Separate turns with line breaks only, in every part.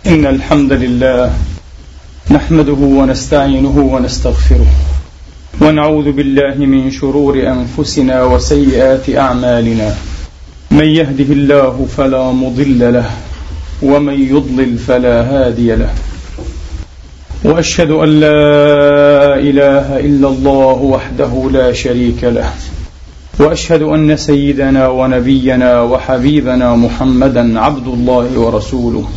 إن الحمد لله نحمده ونستعينه ونستغفره ونعوذ بالله من شرور أنفسنا وسيئات أعمالنا. من يهده الله فلا مضل له ومن يضلل فلا هادي له، وأشهد أن لا إله إلا الله وحده لا شريك له، وأشهد أن سيدنا ونبينا وحبيبنا محمدا عبد الله ورسوله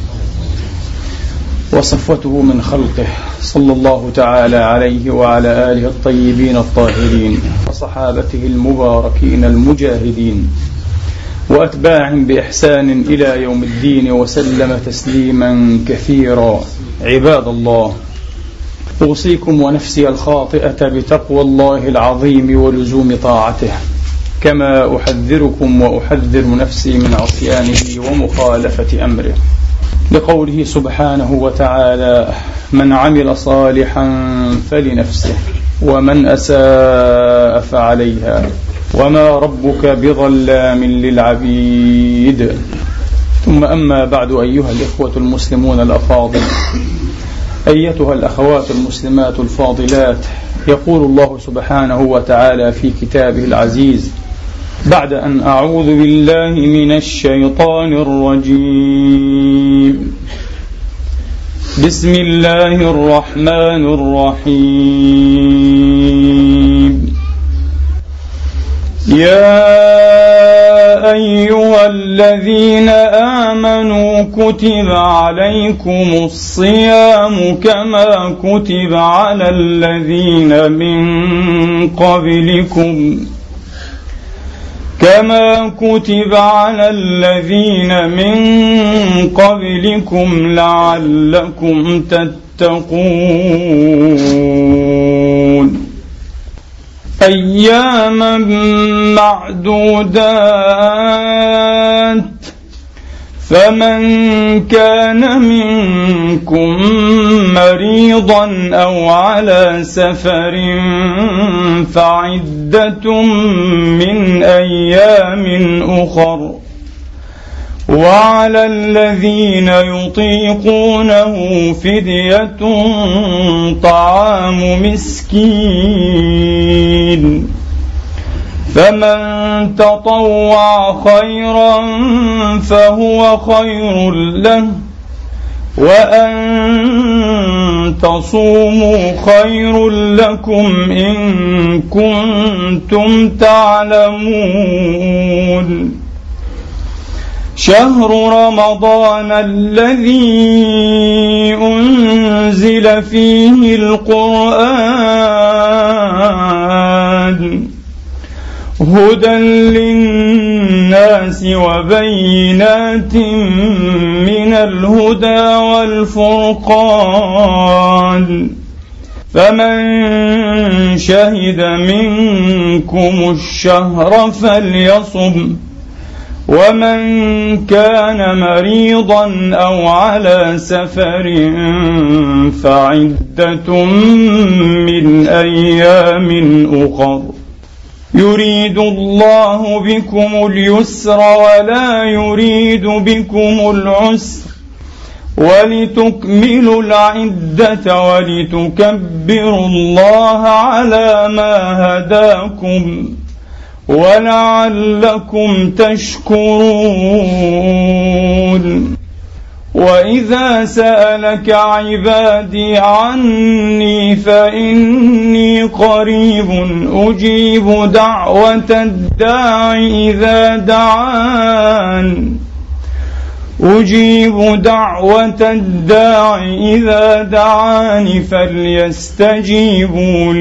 وصفوته من خلقه، صلى الله تعالى عليه وعلى آله الطيبين الطاهرين وصحابته المباركين المجاهدين وأتباعهم بإحسان إلى يوم الدين وسلم تسليما كثيرا. عباد الله، أوصيكم ونفسي الخاطئة بتقوى الله العظيم ولزوم طاعته، كما أحذركم وأحذر نفسي من عصيانه ومخالفة أمره، لقوله سبحانه وتعالى: من عمل صالحا فلنفسه ومن أساء فعليها وما ربك بظلام للعبيد. ثم أما بعد، أيها الإخوة المسلمون الأفاضل، أيتها الأخوات المسلمات الفاضلات، يقول الله سبحانه وتعالى في كتابه العزيز بعد أن أعوذ بالله من الشيطان الرجيم: بسم الله الرحمن الرحيم. يا أيها الذين آمنوا كتب عليكم الصيام كما كتب على الذين من قبلكم لعلكم تتقون. أياما معدودات، فمن كان منكم مريضا أو على سفر فعدة من أيام أخر، وعلى الذين يطيقونه فدية طعام مسكين، فمن تطوع خيرا فهو خير له، وأن تصوموا خير لكم إن كنتم تعلمون. شهر رمضان الذي أنزل فيه القرآن هدى للناس وبينات من الهدى والفرقان، فمن شهد منكم الشهر فليصم، ومن كان مريضا أو على سفر فعدة من أيام أخر، يريد الله بكم اليسر ولا يريد بكم العسر، ولتكملوا العدة ولتكبروا الله على ما هداكم ولعلكم تشكرون. وإذا سألك عبادي عني فإني قريب أجيب دعوة الداع إذا دعاني فليستجيبوا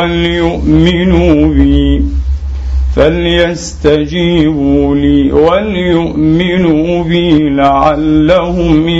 لي وليؤمنوا بي لعلهم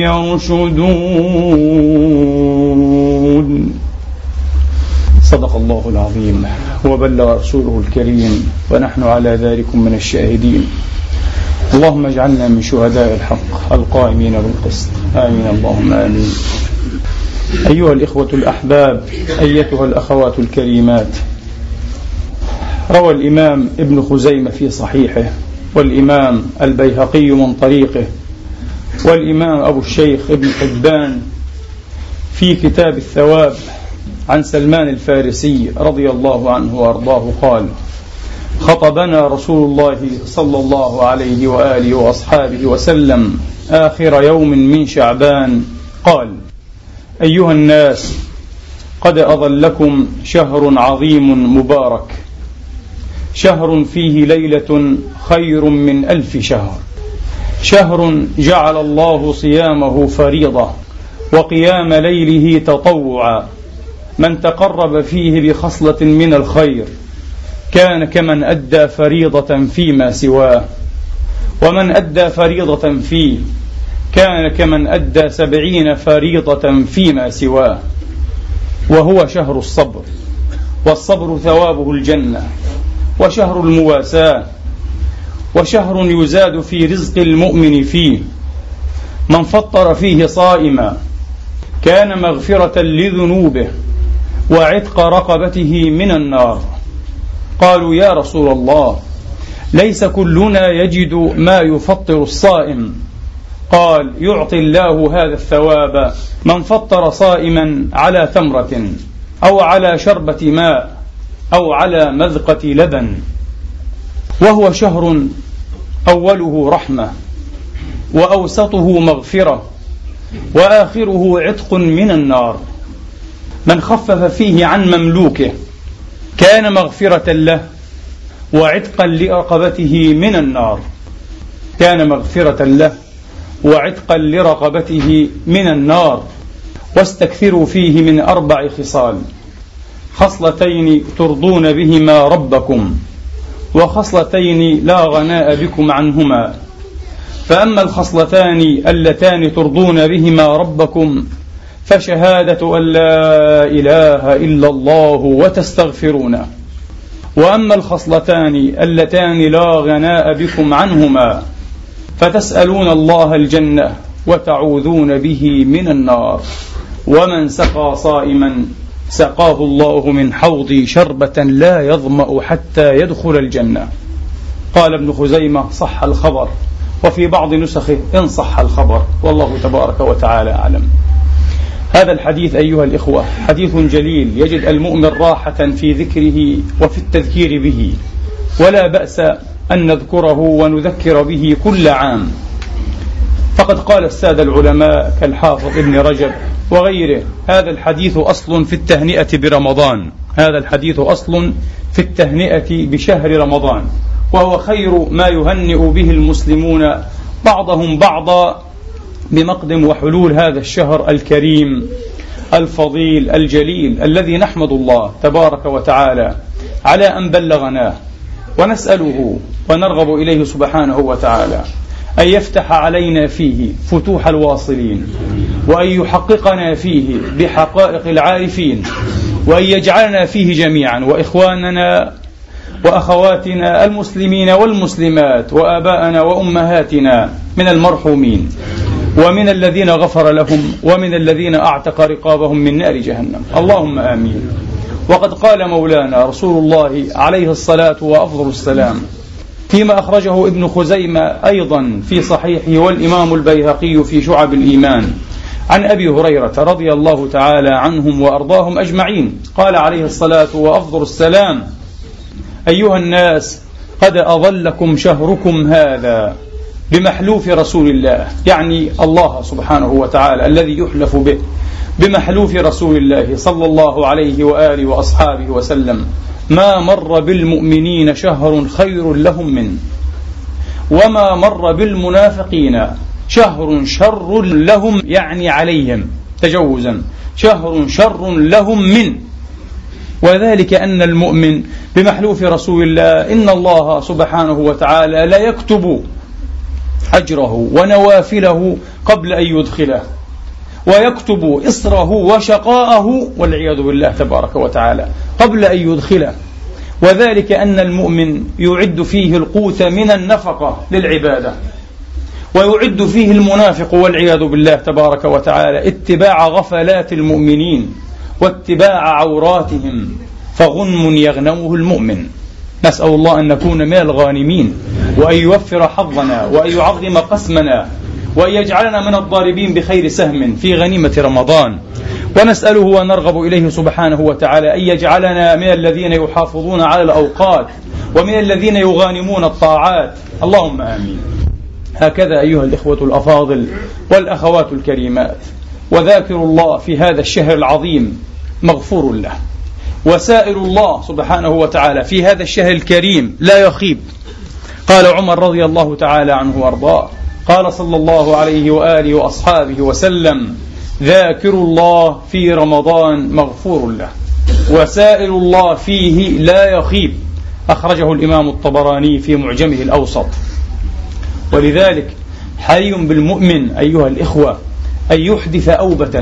يرشدون. صدق الله العظيم وبلغ رسوله الكريم، ونحن على ذلك من الشاهدين. اللهم اجعلنا من شهداء الحق القائمين بالقسط، آمين اللهم آمين. أيها الإخوة الأحباب، أيتها الأخوات الكريمات، روى الإمام ابن خزيمة في صحيحه والإمام البيهقي من طريقه والإمام أبو الشيخ ابن حبان في كتاب الثواب عن سلمان الفارسي رضي الله عنه وأرضاه قال: خطبنا رسول الله صلى الله عليه وآله وأصحابه وسلم آخر يوم من شعبان قال: أيها الناس، قد أظلكم شهر عظيم مبارك، شهر فيه ليلة خير من 1000 شهر، شهر جعل الله صيامه فريضة وقيام ليله تطوعا، من تقرب فيه بخصلة من الخير كان كمن أدى فريضة فيما سواه، ومن أدى فريضة فيه كان كمن أدى 70 فريضة فيما سواه. وهو شهر الصبر، والصبر ثوابه الجنة، وشهر المواساة، وشهر يزاد في رزق المؤمن فيه، من فطر فيه صائما كان مغفرة لذنوبه وعتق رقبته من النار. قالوا: يا رسول الله، ليس كلنا يجد ما يفطر الصائم؟ قال: يعطي الله هذا الثواب من فطر صائما على تمرة أو على شربة ماء أو على مذقة لبن. وهو شهر أوله رحمة، وأوسطه مغفرة، وآخره عتق من النار. من خفف فيه عن مملوكه كان مغفرة له وعتقا لرقبته من النار، كان مغفرة له وعتقا لرقبته من النار. واستكثروا فيه من 4 خصال: خصلتين ترضون بهما ربكم، وخصلتين لا غناء بكم عنهما. فأما الخصلتان اللتان ترضون بهما ربكم فشهادة أن لا إله إلا الله وتستغفرونه. وأما الخصلتان اللتان لا غناء بكم عنهما فتسألون الله الجنة وتعوذون به من النار. ومن سقى صائما سقاه الله من حوضي شربة لا يظمأ حتى يدخل الجنة. قال ابن خزيمة: صح الخبر، وفي بعض نسخه إن صح الخبر، والله تبارك وتعالى أعلم. هذا الحديث أيها الإخوة حديث جليل يجد المؤمن راحة في ذكره وفي التذكير به، ولا بأس أن نذكره ونذكر به كل عام. فقد قال السادة العلماء كالحافظ ابن رجب وغيره: هذا الحديث أصل في التهنئة برمضان، هذا الحديث أصل في التهنئة بشهر رمضان، وهو خير ما يهنئ به المسلمون بعضهم بعضا بمقدم وحلول هذا الشهر الكريم الفضيل الجليل، الذي نحمد الله تبارك وتعالى على أن بلغناه، ونسأله ونرغب إليه سبحانه وتعالى أن يفتح علينا فيه فتوح الواصلين، وأن يحققنا فيه بحقائق العارفين، وأن يجعلنا فيه جميعا وإخواننا وأخواتنا المسلمين والمسلمات وآباءنا وأمهاتنا من المرحومين، ومن الذين غفر لهم، ومن الذين أعتق رقابهم من نار جهنم. اللهم آمين. وقد قال مولانا رسول الله عليه الصلاة وأفضل السلام فيما أخرجه ابن خزيمة أيضا في صحيحه، والإمام البيهقي في شعب الإيمان، عن أبي هريرة رضي الله تعالى عنهم وأرضاهم أجمعين، قال عليه الصلاة وأفضل السلام: أيها الناس، قد أظلكم شهركم هذا بمحلوف رسول الله، يعني الله سبحانه وتعالى الذي يحلف به، بمحلوف رسول الله صلى الله عليه وآله وأصحابه وسلم: ما مر بالمؤمنين شهر خير لهم منه، وما مر بالمنافقين شهر شر لهم، يعني عليهم تجوزا، شهر شر لهم منه. وذلك أن المؤمن بمحلوف رسول الله إن الله سبحانه وتعالى لا يكتب أجره ونوافله قبل أن يدخله، ويكتب إصره وشقاءه والعياذ بالله تبارك وتعالى قبل أن يدخله. وذلك أن المؤمن يعد فيه القوت من النفقة للعبادة، ويعد فيه المنافق والعياذ بالله تبارك وتعالى اتباع غفلات المؤمنين واتباع عوراتهم، فغنم يغنمه المؤمن. نسأل الله أن نكون من الغانمين، وأن يوفر حظنا، وأن يعظم قسمنا، وأن يجعلنا من الضاربين بخير سهم في غنيمة رمضان، ونسأله ونرغب إليه سبحانه وتعالى أن يجعلنا من الذين يحافظون على الأوقات ومن الذين يغانمون الطاعات، اللهم آمين. هكذا أيها الإخوة الأفاضل والأخوات الكريمات، وذاكر الله في هذا الشهر العظيم مغفور له، وسائر الله سبحانه وتعالى في هذا الشهر الكريم لا يخيب. قال عمر رضي الله تعالى عنه وارضاه، قال صلى الله عليه وآله وأصحابه وسلم: ذاكر الله في رمضان مغفور له، وسائر الله فيه لا يخيب. أخرجه الإمام الطبراني في معجمه الأوسط. ولذلك حري بالمؤمن أيها الإخوة أن يحدث أوبة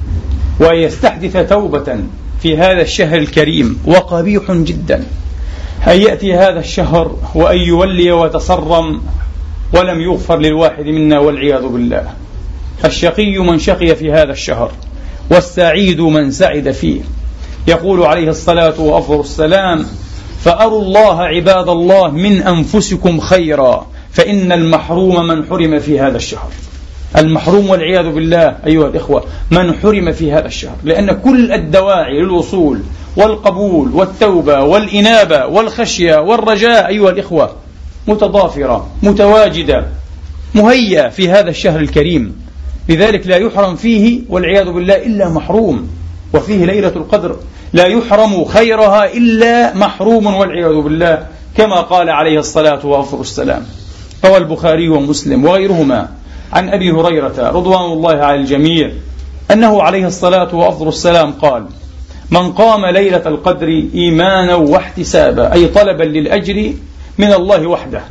ويستحدث توبة في هذا الشهر الكريم، وقبيح جدا أن يأتي هذا الشهر وأن يولي وتصرم ولم يغفر للواحد منا والعياذ بالله. الشقي من شقي في هذا الشهر، والسعيد من سعد فيه. يقول عليه الصلاة وأفضل السلام: فأروا الله عباد الله من أنفسكم خيرا، فإن المحروم من حرم في هذا الشهر. المحروم والعياذ بالله أيها الإخوة من حرم في هذا الشهر، لأن كل الدواعي للوصول والقبول والتوبة والإنابة والخشية والرجاء أيها الإخوة متضافرة متواجدة مهيئة في هذا الشهر الكريم. لذلك لا يحرم فيه والعياذ بالله إلا محروم، وفيه ليلة القدر لا يحرم خيرها إلا محروم والعياذ بالله، كما قال عليه الصلاة والسلام. روى البخاري ومسلم وغيرهما عن أبي هريرة رضوان الله على الجميع أنه عليه الصلاة والسلام قال: من قام ليلة القدر إيمانا واحتسابا، أي طلبا للأجر من الله وحده،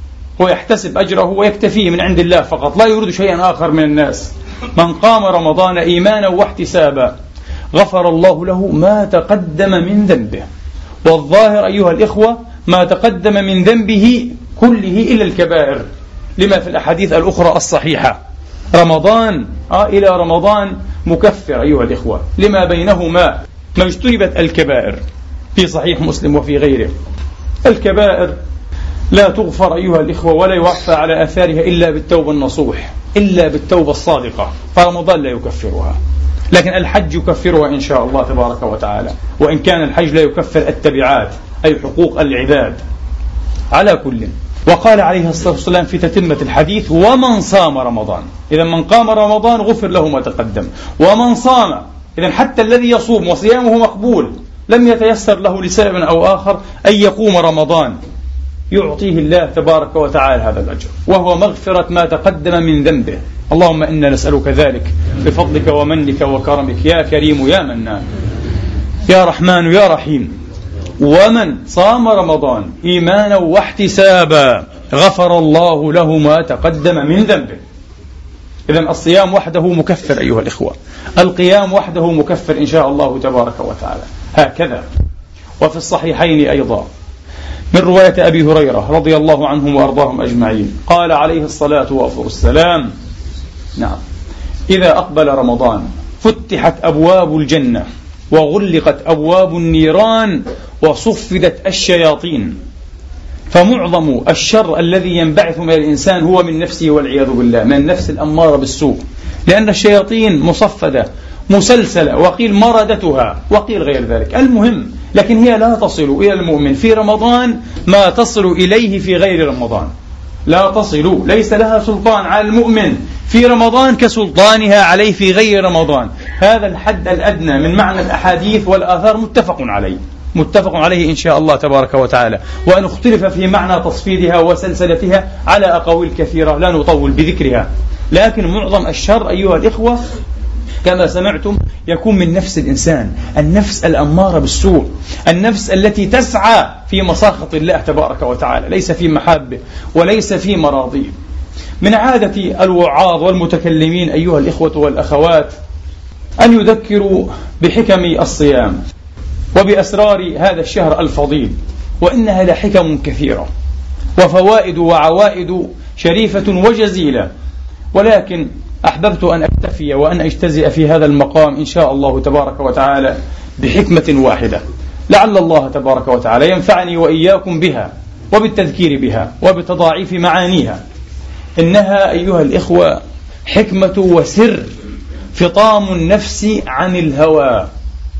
ويحتسب أجره ويكتفيه من عند الله فقط، لا يريد شيئا آخر من الناس. من قام رمضان إيمانا واحتسابا غفر الله له ما تقدم من ذنبه. والظاهر أيها الإخوة ما تقدم من ذنبه كله إلا الكبائر، لما في الأحاديث الأخرى الصحيحة. رمضان إلى رمضان مكفر أيها الإخوة لما بينهما ما اجتنبت الكبائر، في صحيح مسلم وفي غيره. الكبائر لا تغفر أيها الإخوة ولا يوفى على أثارها إلا بالتوبة النصوح، إلا بالتوبة الصادقة، فرمضان لا يكفرها، لكن الحج يكفرها إن شاء الله تبارك وتعالى، وإن كان الحج لا يكفر التبعات أي حقوق العباد. على كل، وقال عليه الصلاة والسلام في تتمة الحديث: ومن صام رمضان، إذا من قام رمضان غفر له ما تقدم. ومن صام، إذا حتى الذي يصوم وصيامه مقبول لم يتيسر له لسبب أو آخر أن يقوم رمضان، يعطيه الله تبارك وتعالى هذا الأجر، وهو مغفرة ما تقدم من ذنبه. اللهم إنا نسألك ذلك بفضلك ومنك وكرمك يا كريم يا منان يا رحمن يا رحيم. ومن صام رمضان إيمانا واحتسابا غفر الله له ما تقدم من ذنبه. إذن الصيام وحده مكفر أيها الإخوة، القيام وحده مكفر إن شاء الله تبارك وتعالى. هكذا وفي الصحيحين أيضا من رواية أبي هريرة رضي الله عنهم وأرضاهم أجمعين قال عليه الصلاة والسلام: نعم، إذا أقبل رمضان فتحت أبواب الجنة وغلقت أبواب النيران وصفدت الشياطين. فمعظم الشر الذي ينبعث من الإنسان هو من نفسه والعياذ بالله، من النفس الأمارة بالسوء، لأن الشياطين مصفدة مسلسلة، وقيل مردتها وقيل غير ذلك. المهم لكن هي لا تصل إلى المؤمن في رمضان ما تصل إليه في غير رمضان، لا تصل، ليس لها سلطان على المؤمن في رمضان كسلطانها عليه في غير رمضان. هذا الحد الأدنى من معنى الأحاديث والآثار متفق عليه إن شاء الله تبارك وتعالى، وأن اختلف في معنى تصفيدها وسلسلتها على أقاويل كثيرة لا نطول بذكرها. لكن معظم الشر أيها الإخوة كما سمعتم يكون من نفس الإنسان، النفس الأمارة بالسوء، النفس التي تسعى في مساخط الله تبارك وتعالى، ليس في محابه وليس في مراضيه. من عادة الوعاظ والمتكلمين أيها الإخوة والأخوات أن يذكروا بحكم الصيام وبأسرار هذا الشهر الفضيل، وإنها لحكم كثيرة وفوائد وعوائد شريفة وجزيلة، ولكن أحببت أن أكتفي وأن أجتزئ في هذا المقام إن شاء الله تبارك وتعالى بحكمة واحدة، لعل الله تبارك وتعالى ينفعني وإياكم بها وبالتذكير بها وبتضاعيف معانيها. إنها أيها الإخوة حكمة وسر فطام النفس عن الهوى،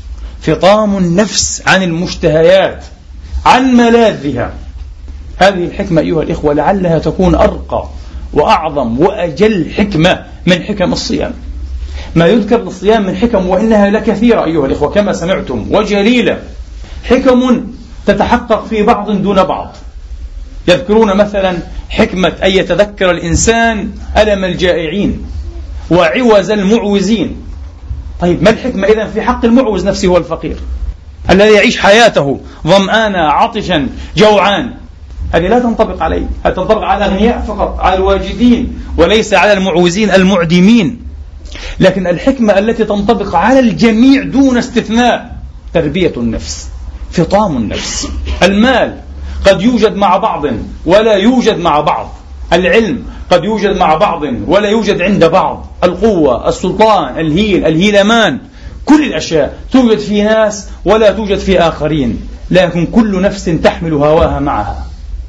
فطام النفس عن المشتهيات، عن ملاذها. هذه الحكمة أيها الإخوة لعلها تكون أرقى وأعظم وأجل حكمة من حكم الصيام. ما يذكر للصيام من حكم وإنها لكثيرة أيها الإخوة كما سمعتم وجليلة، حكم تتحقق في بعض دون بعض. يذكرون مثلا حكمة أن يتذكر الإنسان ألم الجائعين وعوز المعوزين. طيب ما الحكمة إذن في حق المعوز نفسه والفقير الذي يعيش حياته ظمآنا عطشا جوعان؟ هذه لا تنطبق عليه، هذه تنطبق على الأغنياء فقط، على الواجدين، وليس على المعوزين المعدمين. لكن الحكمة التي تنطبق على الجميع دون استثناء تربية النفس، فطام النفس. المال قد يوجد مع بعض ولا يوجد مع بعض، العلم قد يوجد مع بعض ولا يوجد عند بعض، القوة، السلطان، الهيلمان، كل الأشياء توجد في ناس ولا توجد في آخرين، لكن كل نفس تحمل هواها معها.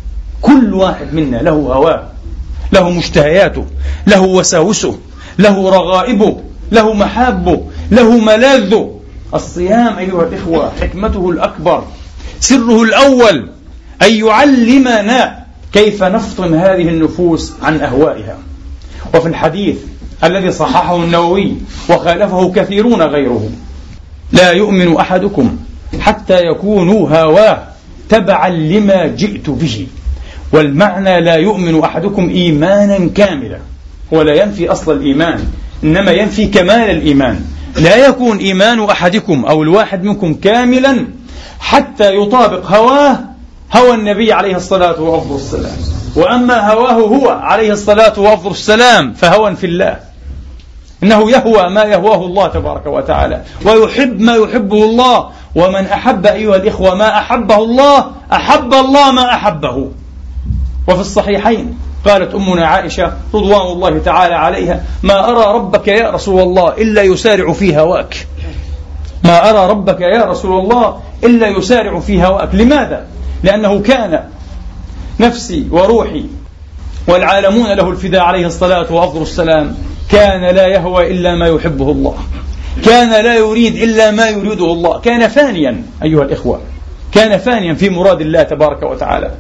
كل واحد منا له هواه، له مشتهياته، له وساوسه، له رغائبه، له محابه، له ملاذه. الصيام أيها الإخوة حكمته الأكبر، سره الأول أن يعلمنا كيف نفطم هذه النفوس عن أهوائها. وفي الحديث الذي صححه النووي وخالفه كثيرون غيره: لا يؤمن أحدكم حتى يكونوا هواه تبعا لما جئت به. والمعنى لا يؤمن أحدكم إيمانا كاملا، ولا ينفي أصل الإيمان إنما ينفي كمال الإيمان. لا يكون إيمان أحدكم أو الواحد منكم كاملا حتى يطابق هواه هوى النبي عليه الصلاة وأفضل السلام، وأما هواه هو عليه الصلاة وأفضل السلام فهوى في الله. إنه يهوى ما يهواه الله تبارك وتعالى، ويحب ما يحبه الله. ومن أحب أيها الإخوة ما أحبه الله أحب الله ما أحبه. وفي الصحيحين قالت أمنا عائشة رضوان الله تعالى عليها: ما أرى ربك يا رسول الله إلا يسارع في هواك. ما أرى ربك يا رسول الله إلا يسارع في هواك. لماذا؟ لأنه كان نفسي وروحي والعالمون له الفداء عليه الصلاة وأفضل السلام كان لا يهوى إلا ما يحبه الله، كان لا يريد إلا ما يريده الله، كان فانيا أيها الإخوة، كان فانيا في مراد الله تبارك وتعالى.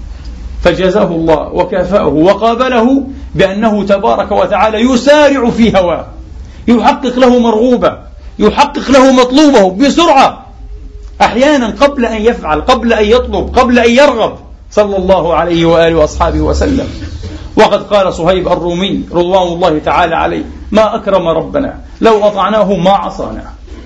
فجزاه الله وكافأه وقابله بأنه تبارك وتعالى يسارع في هواه، يحقق له مرغوبة، يحقق له مطلوبه بسرعة، أحيانا قبل أن يفعل، قبل أن يطلب، قبل أن يرغب، صلى الله عليه وآله وأصحابه وسلم. وقد قال صهيب الرومي رضوان الله تعالى عليه: ما أكرم ربنا لو أطعناه ما عصانا.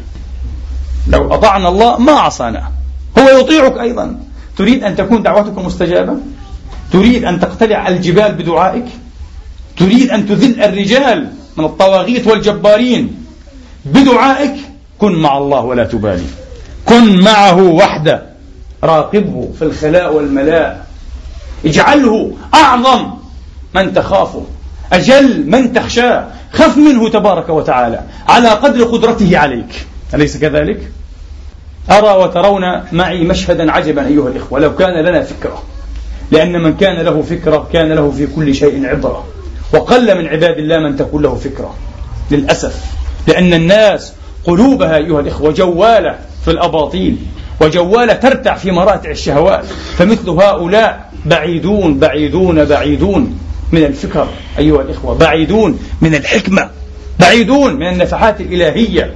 لو أطعنا الله ما عصانا. هو يطيعك أيضا. تريد أن تكون دعوتك مستجابة؟ تريد أن تقتلع الجبال بدعائك؟ تريد أن تذل الرجال من الطواغيت والجبارين بدعائك؟ كن مع الله ولا تبالي، كن معه وحده، راقبه في الخلاء والملاء، اجعله أعظم من تخافه، أجل من تخشاه، خف منه تبارك وتعالى على قدر قدرته عليك. أليس كذلك؟ أرى وترون معي مشهدا عجبا أيها الإخوة، لو كان لنا فكرة، لأن من كان له فكرة كان له في كل شيء عبرة، وقل من عباد الله من تكون له فكرة للأسف، لأن الناس قلوبها أيها الإخوة جوالة في الأباطيل، وجوالة ترتع في مراتع الشهوات. فمثل هؤلاء بعيدون بعيدون بعيدون من الفكر أيها الإخوة، بعيدون من الحكمة، بعيدون من النفحات الإلهية.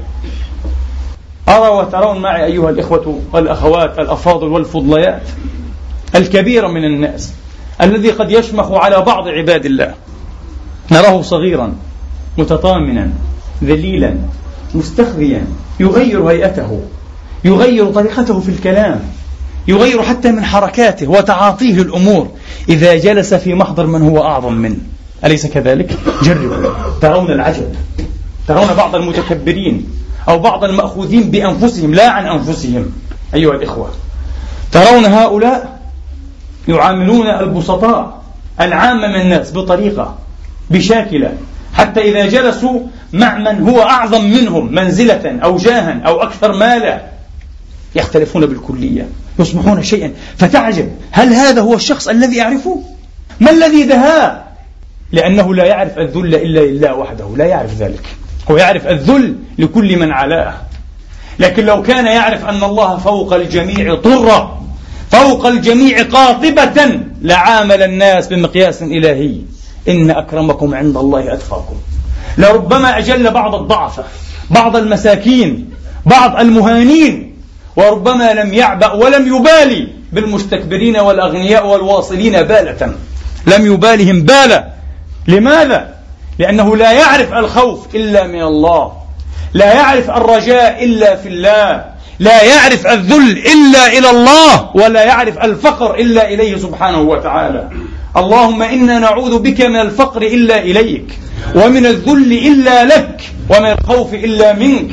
أرى وترون معي أيها الإخوة والأخوات الأفاضل والفضليات الكبير من الناس الذي قد يشمخ على بعض عباد الله، نراه صغيرا متطامنا ذليلا مستخذيا، يغير هيئته، يغير طريقته في الكلام، يغير حتى من حركاته وتعاطيه للأمور إذا جلس في محضر من هو أعظم منه. أليس كذلك؟ جربوا ترون العجب، ترون بعض المتكبرين أو بعض المأخوذين بأنفسهم لا عن أنفسهم أيها الإخوة، ترون هؤلاء يعاملون البسطاء العامة من الناس بطريقة بشاكلة، حتى إذا جلسوا مع من هو أعظم منهم منزلة أو جاها أو أكثر مالا يختلفون بالكلية، يصبحون شيئا فتعجب، هل هذا هو الشخص الذي أعرفه؟ ما الذي دهاه؟ لأنه لا يعرف الذل إلا لله وحده، لا يعرف ذلك. هو يعرف الذل لكل من علاه، لكن لو كان يعرف أن الله فوق الجميع طرة، فوق الجميع قاطبة، لعامل الناس بمقياس إلهي: إن أكرمكم عند الله أتقاكم. لربما أجل بعض الضعفة، بعض المساكين، بعض المهانين، وربما لم يعبأ ولم يبالي بالمستكبرين والأغنياء والواصلين بالة، لم يبالهم بالة. لماذا؟ لأنه لا يعرف الخوف إلا من الله، لا يعرف الرجاء إلا في الله، لا يعرف الذل إلا إلى الله، ولا يعرف الفقر إلا إليه سبحانه وتعالى. اللهم إنا نعوذ بك من الفقر إلا إليك، ومن الذل إلا لك، ومن الخوف إلا منك.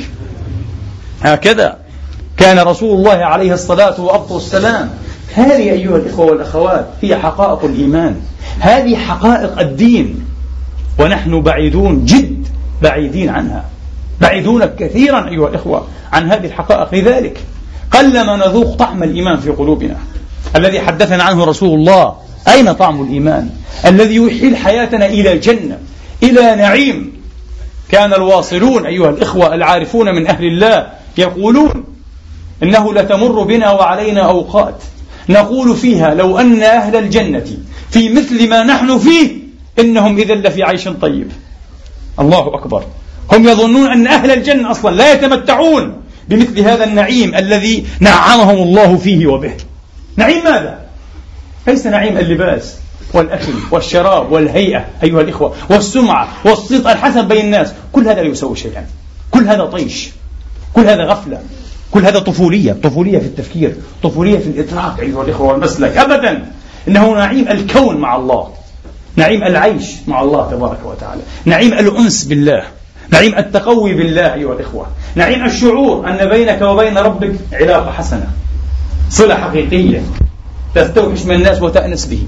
هكذا كان رسول الله عليه الصلاة والسلام. هذه أيها الإخوة والأخوات هي حقائق الإيمان، هذه حقائق الدين، ونحن بعيدون جد، بعيدين عنها، بعيدون كثيرا أيها الإخوة عن هذه الحقائق. لذلك قلما نذوق طعم الإيمان في قلوبنا الذي حدثنا عنه رسول الله. أين طعم الإيمان الذي يحيل حياتنا إلى جنة، إلى نعيم؟ كان الواصلون أيها الإخوة العارفون من أهل الله يقولون: إنه لتمر بنا وعلينا أوقات نقول فيها لو أن أهل الجنة في مثل ما نحن فيه إنهم إذن لفي عيش طيب. الله أكبر. هم يظنون أن أهل الجنة أصلا لا يتمتعون بمثل هذا النعيم الذي نعمهم الله فيه وبه. نعيم ماذا؟ ليس نعيم اللباس والأكل والشراب والهيئة أيها الإخوة، والسمعة والصيت الحسن بين الناس. كل هذا لا يسوي شيئا، كل هذا طيش، كل هذا غفلة، كل هذا طفولية في التفكير، طفولية في الإدراك أيها الإخوة والمسلك. أبدا، إنه نعيم الكون مع الله، نعيم العيش مع الله تبارك وتعالى، نعيم الأنس بالله، نعيم التقوي بالله أيها الإخوة، نعيم الشعور أن بينك وبين ربك علاقة حسنة، صلة حقيقية، تستوحش من الناس وتأنس به،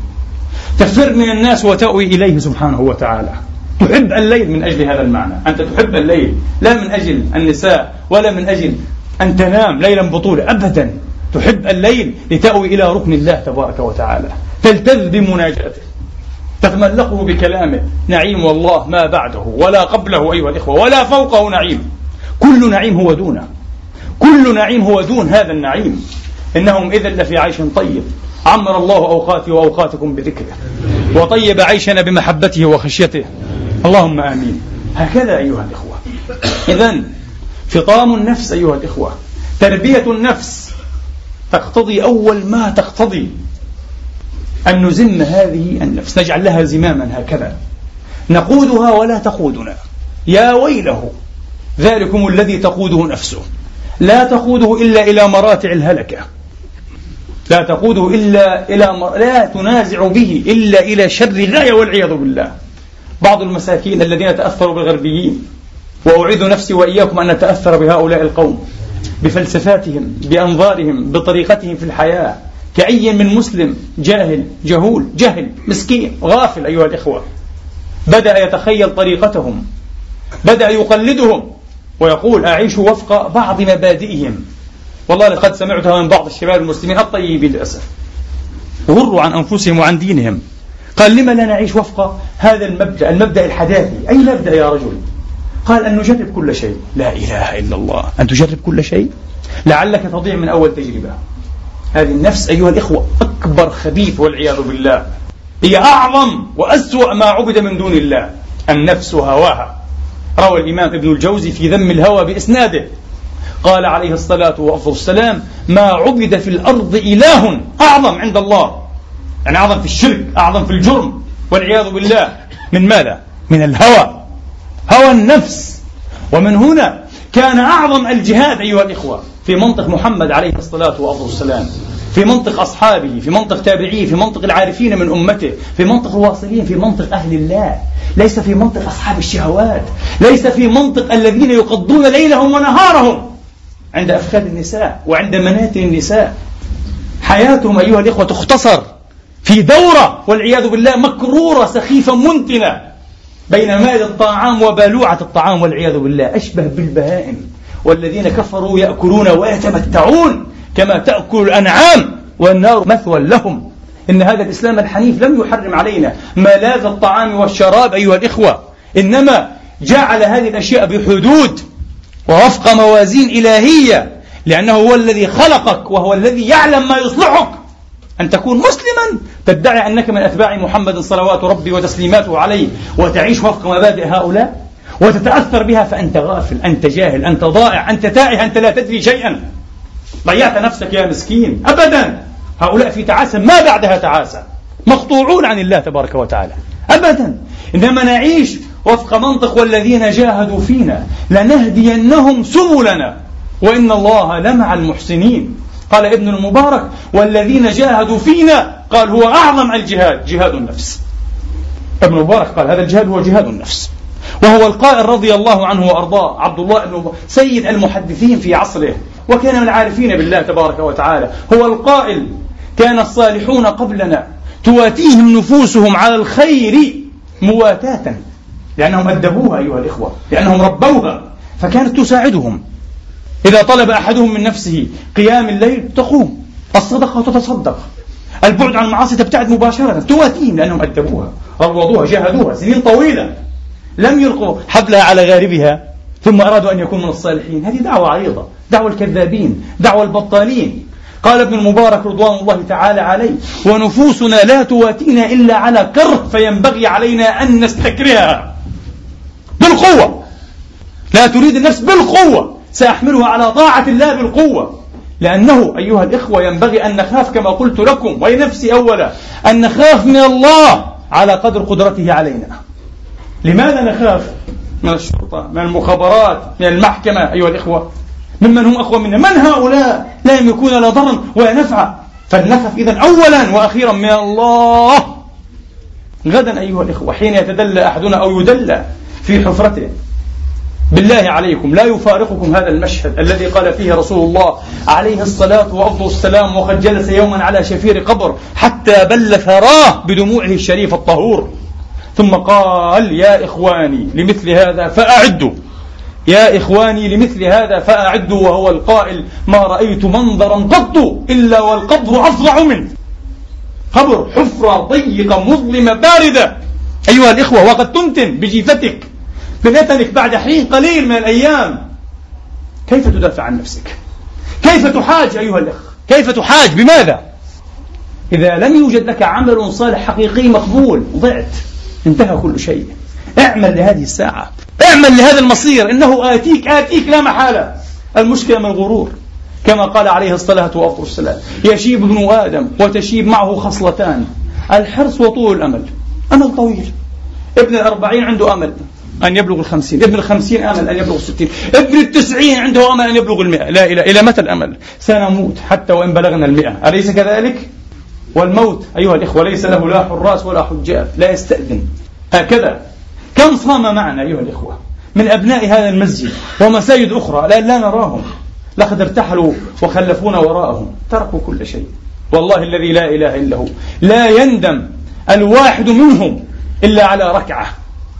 تفر من الناس وتأوي إليه سبحانه وتعالى. تحب الليل من أجل هذا المعنى، أنت تحب الليل لا من أجل النساء ولا من أجل أن تنام ليلا بطولة، أبدا، تحب الليل لتأوي إلى ركن الله تبارك وتعالى، تلتذ بمناجاته، تتملقه بكلامه. نعيم والله ما بعده ولا قبله أيها الإخوة ولا فوقه نعيم. كل نعيم هو دونه، كل نعيم هو دون هذا النعيم. إنهم إذن لفي عيش طيب. عمر الله أوقاتي وأوقاتكم بذكره، وطيب عيشنا بمحبته وخشيته، اللهم آمين. هكذا أيها الإخوة. إذن فطام النفس أيها الإخوة، تربية النفس تقتضي أول ما تقتضي أن نزم هذه النفس، نجعل لها زماما هكذا نقودها ولا تقودنا. يا ويله ذلكم الذي تقوده نفسه، لا تقوده إلا إلى مراتع الهلكة، لا تقوده إلا لا تنازع به إلا إلى شر غاية والعياذ بالله. بعض المساكين الذين تأثروا بالغربيين، وأعيذ نفسي وإياكم أن نتأثر بهؤلاء القوم، بفلسفاتهم، بأنظارهم، بطريقتهم في الحياة، كأي من مسلم جاهل جهول جهل مسكين غافل أيها الإخوة، بدأ يتخيل طريقتهم، بدأ يقلدهم ويقول أعيش وفق بعض مبادئهم. والله لقد سمعتها من بعض الشباب المسلمين الطيبين للأسف، غروا عن أنفسهم وعن دينهم. قال: لما لا نعيش وفق هذا المبدأ الحداثي؟ أي مبدأ يا رجل؟ قال: أن نجرب كل شيء. لا إله إلا الله، أن تجرب كل شيء لعلك تضيع من أول تجربة. هذه النفس أيها الإخوة أكبر خبيث والعياذ بالله، هي أعظم وأسوأ ما عبد من دون الله. النفس هواها. روى الإمام ابن الجوزي في ذم الهوى بإسناده، قال عليه الصلاة والسلام: ما عبد في الأرض إله أعظم عند الله، يعني أعظم في الشرك، أعظم في الجرم والعياذ بالله، من ماذا؟ من الهوى، هوى النفس. ومن هنا كان أعظم الجهاد أيها الإخوة في منطق محمد عليه الصلاة والسلام، في منطق أصحابه، في منطق تابعيه، في منطق العارفين من أمته، في منطق الواصلين، في منطق أهل الله، ليس في منطق أصحاب الشهوات، ليس في منطق الذين يقضون ليلهم ونهارهم عند أفخاذ النساء وعند مناتن النساء. حياتهم أيها الإخوة تختصر في دورة والعياذ بالله مكرورة سخيفة منتنة بين مال الطعام وبالوعة الطعام والعياذ بالله، أشبه بالبهائم. والذين كفروا يأكلون ويتمتعون كما تأكل الأنعام والنار مثوى لهم. إن هذا الإسلام الحنيف لم يحرم علينا ملاذ الطعام والشراب أيها الإخوة، إنما جعل هذه الأشياء بحدود ووفق موازين إلهية، لأنه هو الذي خلقك وهو الذي يعلم ما يصلحك. أن تكون مسلما تدعي أنك من أتباع محمد صلوات ربي وتسليماته عليه وتعيش وفق مبادئ هؤلاء وتتأثر بها، فأنت غافل، أنت جاهل، أنت ضائع، أنت تائه، أنت لا تدري شيئا، ضيعت نفسك يا مسكين. أبدا، هؤلاء في تعاسة ما بعدها تعاسة، مقطوعون عن الله تبارك وتعالى أبدا. إنما نعيش وفق منطق والذين جاهدوا فينا لنهدينهم سبلنا وإن الله لمع المحسنين. قال ابن المبارك: والذين جاهدوا فينا، قال هو أعظم الجهاد جهاد النفس. ابن المبارك قال هذا الجهاد هو جهاد النفس، وهو القائل رضي الله عنه وأرضاه عبد الله بن مبارك سيد المحدثين في عصره، وكان من العارفين بالله تبارك وتعالى. هو القائل: كان الصالحون قبلنا تواتيهم نفوسهم على الخير مواتاة، لأنهم أدبوها أيها الإخوة، لأنهم ربوها، فكانت تساعدهم. إذا طلب أحدهم من نفسه قيام الليل تقوم، الصدقة تتصدق، البعد عن المعاصي تبتعد مباشرة، تواتيهم لأنهم أدبوها، روضوها، جاهدوها سنين طويلة، لم يلقوا حبلها على غاربها ثم أرادوا أن يكونوا من الصالحين. هذه دعوة عريضة، دعوة الكذابين، دعوة البطالين. قال ابن المبارك رضوان الله تعالى عليه: ونفوسنا لا تواتينا إلا على كره، فينبغي علينا أن نستكرهها بالقوة. لا تريد النفس بالقوة، سأحملها على طاعة الله بالقوة، لأنه أيها الإخوة ينبغي أن نخاف كما قلت لكم ولنفسي أولا، أن نخاف من الله على قدر قدرته علينا. لماذا نخاف؟ من الشرطة، من المخابرات، من المحكمة أيها الإخوة، ممن هم أقوى منا. من هؤلاء؟ لا يملكون لا ضرا ولا نفعا، فلنخف إذن أولا وأخيرا من الله. غدا أيها الإخوة حين يتدلى أحدنا أو يدلى في حفرته، بالله عليكم لا يفارقكم هذا المشهد الذي قال فيه رسول الله عليه الصلاة وأفضل السلام: وقد جلس يوما على شفير قبر حتى بل ثراه بدموعه الشريف الطهور، ثم قال: يا إخواني لمثل هذا فأعدوا، يا إخواني لمثل هذا فأعدوا. وهو القائل: ما رأيت منظرا قط إلا والقبر أفظع منه. قبر، حفرة ضيقة مظلمة باردة أيها الإخوة، وقد تنتن بجيفتك بفتنك بعد حين قليل من الأيام. كيف تدافع عن نفسك؟ كيف تحاج أيها الأخ؟ كيف تحاج؟ بماذا؟ إذا لم يوجد لك عمل صالح حقيقي مقبول ضعت، انتهى كل شيء. اعمل لهذه الساعة، اعمل لهذا المصير، إنه آتيك لا محالة. المشكلة من الغرور، كما قال عليه الصلاة والسلام: يشيب ابن آدم وتشيب معه خصلتان: الحرص وطول الأمل. أمل طويل، ابن 40 عنده أمل أن يبلغ 50، ابن 50 أمل أن يبلغ 60، ابن 90 عنده أمل أن يبلغ 100. لا إلى متى الأمل؟ سنموت حتى وإن بلغنا 100، أليس كذلك؟ والموت أيها الإخوة ليس له لا حراس ولا حجاب، لا يستأذن. هكذا كم صام معنا أيها الإخوة من أبناء هذا المسجد ومساجد أخرى لا نراهم، لقد ارتحلوا وخلفونا وراءهم، تركوا كل شيء. والله الذي لا إله إلا هو لا يندم الواحد منهم إلا على ركعة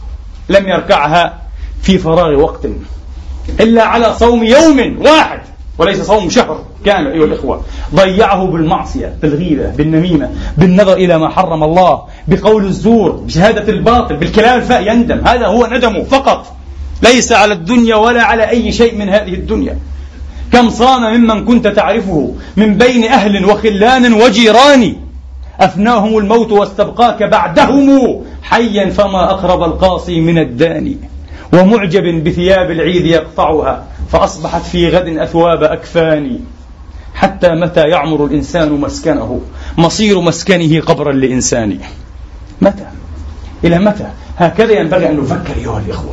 لم يركعها في فراغ وقت، إلا على صوم يوم واحد وليس صوم شهر كامل أيها الإخوة، ضيعه بالمعصية، بالغيبة، بالنميمة، بالنظر إلى ما حرم الله، بقول الزور، بشهادة الباطل، بالكلام الفاء، يندم. هذا هو ندمه فقط، ليس على الدنيا ولا على أي شيء من هذه الدنيا. كم صام ممن كنت تعرفه من بين أهل وخلان وجيران، أفناهم الموت واستبقاك بعدهم حيا، فما أقرب القاصي من الداني، ومعجب بثياب العيد يقطعها، فأصبحت في غد أثواب أكفاني. حتى متى يعمر الإنسان مسكنه، مصير مسكنه قبرا لإنسان. متى؟ إلى متى؟ هكذا ينبغي أن نفكر أيها الإخوة.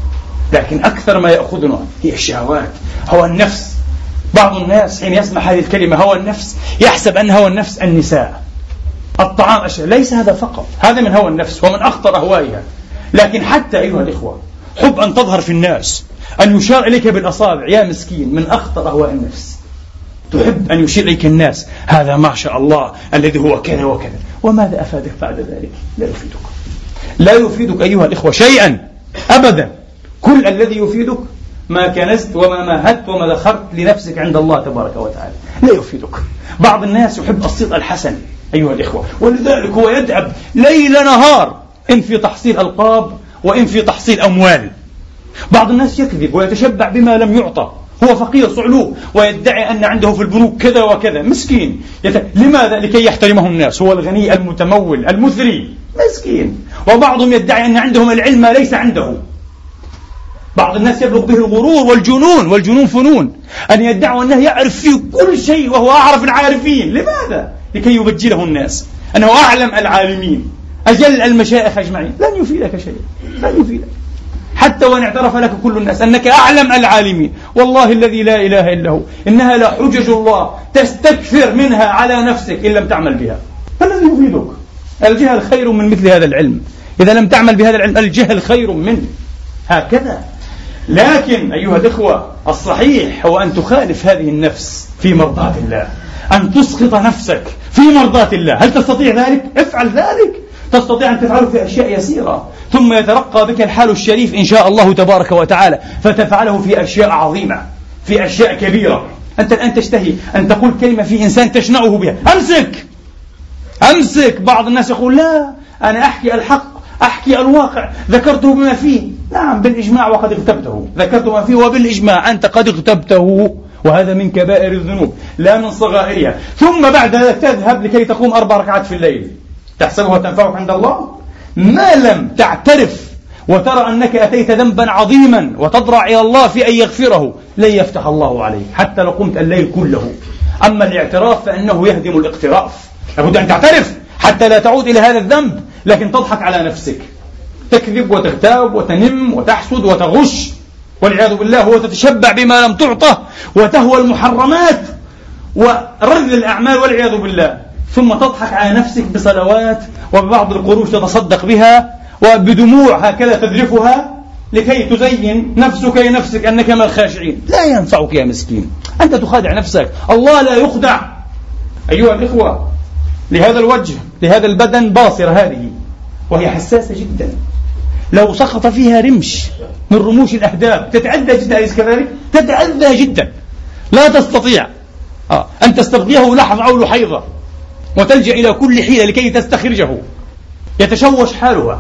لكن أكثر ما يأخذنا هي الشهوات، هوى النفس. بعض الناس حين يسمع هذه الكلمة هوى النفس يحسب أن هوى النفس النساء، الطعام، أشياء. ليس هذا فقط، هذا من هوى النفس ومن أخطر أهوائها. لكن حتى أيها الإخوة حب أن تظهر في الناس، أن يشار إليك بالأصابع، يا مسكين، من أخطر أهواء النفس. تحب أن يشير إليك الناس: هذا ما شاء الله الذي هو كذا وكذا. وماذا أفادك بعد ذلك؟ لا يفيدك، لا يفيدك أيها الإخوة شيئا أبدا. كل الذي يفيدك ما كنست وما مهدت وما ذخرت لنفسك عند الله تبارك وتعالى، لا يفيدك. بعض الناس يحب الصيت الحسن، أيها الإخوة. ولذلك هو يدأب ليل نهار، إن في تحصيل ألقاب وإن في تحصيل أموال. بعض الناس يكذب ويتشبع بما لم يعطى، هو فقير صعلوك ويدعي أن عنده في البنوك كذا وكذا، مسكين. لماذا؟ لكي يحترمه الناس، هو الغني المتمول المثري، مسكين. وبعضهم يدعي أن عندهم العلم ما ليس عنده. بعض الناس يبلغ به الغرور والجنون فنون، أن يدعوا أنه يعرف في كل شيء وهو أعرف العارفين. لماذا؟ لكي يبجله الناس أنه أعلم العالمين أجل المشايخ أجمعين. لن يفيدك شيء، لن يفيدك حتى وإن اعترف لك كل الناس أنك أعلم العالمين. والله الذي لا إله إلا هو، إنها لحجج الله تستكثر منها على نفسك إن لم تعمل بها. فالذي يفيدك؟ الجهل خير من مثل هذا العلم. إذا لم تعمل بهذا العلم الجهل خير منه، هكذا. لكن أيها الإخوة، الصحيح هو أن تخالف هذه النفس في مرضاة الله، أن تسقط نفسك في مرضاة الله. هل تستطيع ذلك؟ افعل ذلك. تستطيع أن تفعله في أشياء يسيرة، ثم يترقى بك الحال الشريف إن شاء الله تبارك وتعالى فتفعله في أشياء عظيمة، في أشياء كبيرة. أنت الآن تشتهي أن تقول كلمة في إنسان تشنعه بها، أمسك. بعض الناس يقول لا، أنا أحكي الحق، أحكي الواقع، ذكرته بما فيه. نعم بالإجماع وقد اغتبته، ذكرت ما فيه وبالإجماع أنت قد اغتبته، وهذا من كبائر الذنوب لا من صغائرها. ثم بعد ذلك تذهب لكي تقوم 4 ركعات في الليل، تحسبها تنفعك عند الله؟ ما لم تعترف وترى أنك أتيت ذنبا عظيما وتضرع إلى الله في أن يغفره، لن يفتح الله عليك حتى لو قمت الليل كله. أما الاعتراف فإنه يهدم الاقتراف، لابد أن تعترف حتى لا تعود إلى هذا الذنب. لكن تضحك على نفسك، تكذب وتغتاب وتنم وتحسد وتغش والعياذ بالله، وتتشبع بما لم تعطه، وتهوى المحرمات ورذل الأعمال والعياذ بالله. ثم تضحك على نفسك بصلوات وببعض القروش تتصدق بها وبدموع هكذا تذرفها لكي تزين نفسك لنفسك أنك من الخاشعين. لا ينفعك يا مسكين، أنت تخادع نفسك، الله لا يخدع. أيها الإخوة، لهذا الوجه، لهذا البدن باصرة هذه، وهي حساسة جدا، لو سقط فيها رمش من رموش الأهداف تتعدى جدا، أليس كذلك؟ تتعدى جدا، لا تستطيع أن تسترضيه لحظة أو لحيظة، وتلجأ إلى كل حيلة لكي تستخرجه. يتشوش حالها،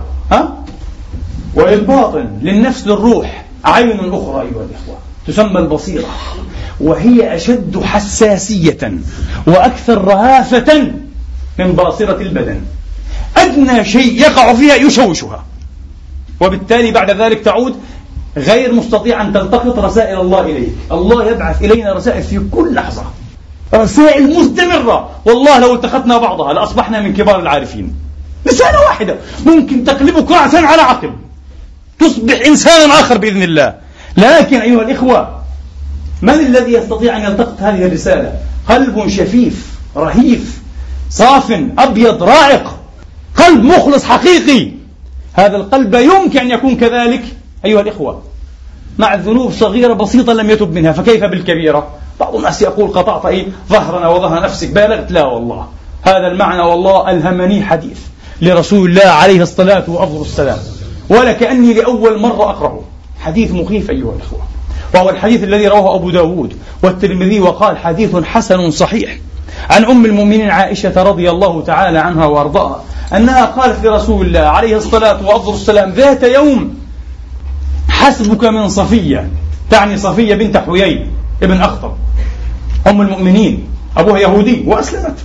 وللباطن للنفس للروح عين أخرى أيها الإخوة تسمى البصيرة، وهي أشد حساسية وأكثر رهافة من باصرة البدن. أدنى شيء يقع فيها يشوشها، وبالتالي بعد ذلك تعود غير مستطيع أن تلتقط رسائل الله إليك. الله يبعث إلينا رسائل في كل لحظة، رسائل مستمرة. والله لو التقطنا بعضها لأصبحنا من كبار العارفين. رسالة واحدة ممكن تقلبك رأسا على عقب، تصبح إنسانا آخر بإذن الله. لكن أيها الإخوة، من الذي يستطيع أن يلتقط هذه الرسالة؟ قلب شفيف رهيف صاف أبيض رائق، قلب مخلص حقيقي. هذا القلب يمكن أن يكون كذلك أيها الإخوة مع الذنوب صغيرة بسيطة لم يتب منها، فكيف بالكبيرة؟ بعض الناس يقول قطعت ظهرنا وظهر نفسك، بالغت. لا والله، هذا المعنى والله ألهمني حديث لرسول الله عليه الصلاة والسلام، ولكأني لأول مرة أقرأه. حديث مخيف أيها الإخوة، وهو الحديث الذي رواه أبو داود والترمذي وقال حديث حسن صحيح، عن أم المؤمنين عائشة رضي الله تعالى عنها وأرضاها أنها قالت لرسول الله عليه الصلاة والسلام ذات يوم: حسبك من صفية، تعني صفية بنت حيي ابن أخطب أم المؤمنين، أبوها يهودي وأسلمت.